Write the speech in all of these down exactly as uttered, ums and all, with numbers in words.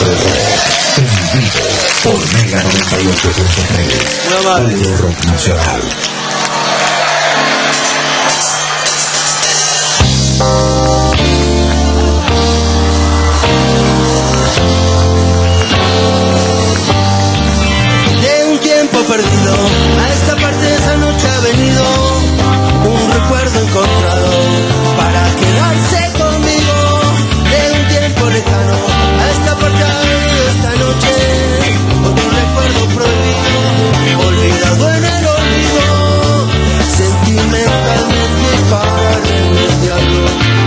En vivo por Mega noventa y ocho punto tres. Puro rock nacional. De un tiempo perdido, a esta parte de esa noche ha venido un recuerdo encontrado para quedarse conmigo. De un tiempo lejano, a esta parte ha venido esta noche otro recuerdo prohibido, olvidado en el olvido, sentimentalmente para remediarlo.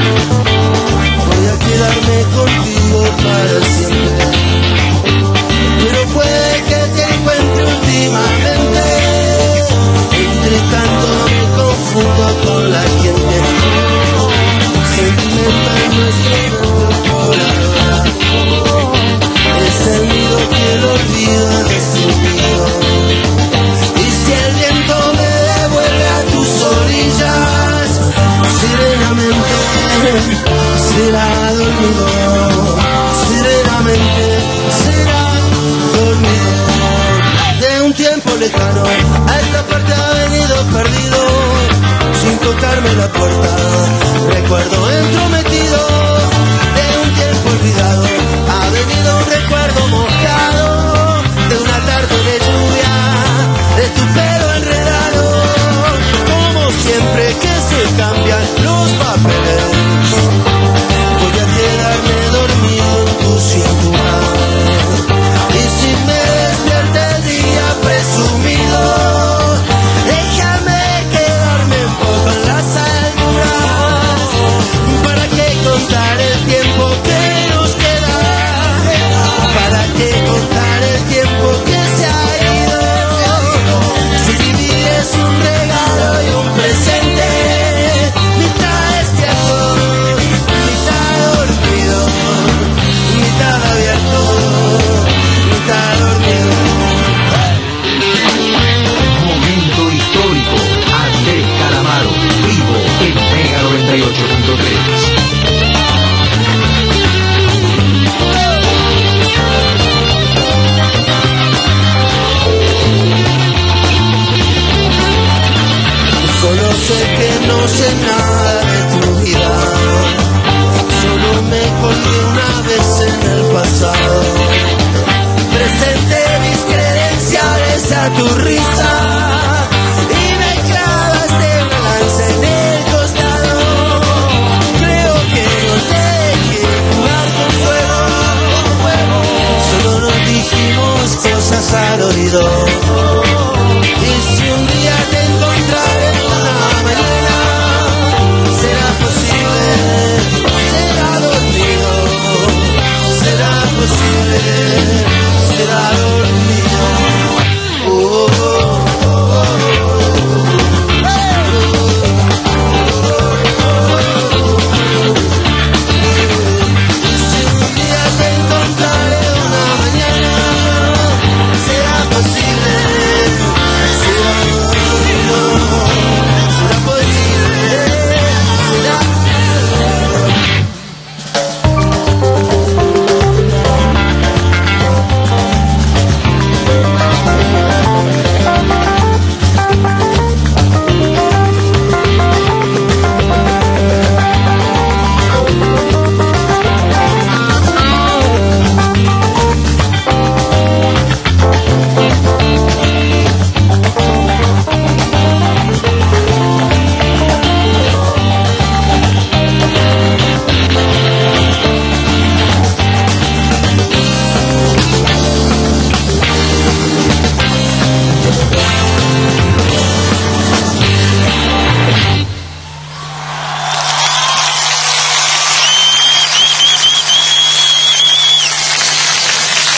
Voy a quedarme contigo para siempre, pero puede que te encuentre últimamente. Entre tanto me confundo con la gente. Sentimental no es que por ahora. Es el nido que el olvido ha destruido. Y si el viento me devuelve a tus orillas, serenamente será dormido. Serenamente será dormido. De un tiempo lejano, a esta parte ha venido perdido, sin tocarme la puerta, recuerdo entrometido. De un tiempo olvidado, ha venido un recuerdo mojado, de una tarde de lluvia, de tu pelo enredado. Como siempre que se cambian los papeles, voy a quedarme dormido en tu cintura. Y si me despierta el día presumido, déjame quedarme un poco en las alturas. ¿Para qué contar el tiempo que nos queda? ¿Para qué contar el tiempo que se ha ido? Si vivir es un regalo y un presente, mitad despierto, mitad dormido, mitad abierto, mitad dormido. Momento histórico. Andrés Calamaro, vivo en Mega noventa y ocho punto tres. Solo sé que no sé nada de tu vida, solo me colgué una vez en el pasado. Presenté mis credenciales a tu risa.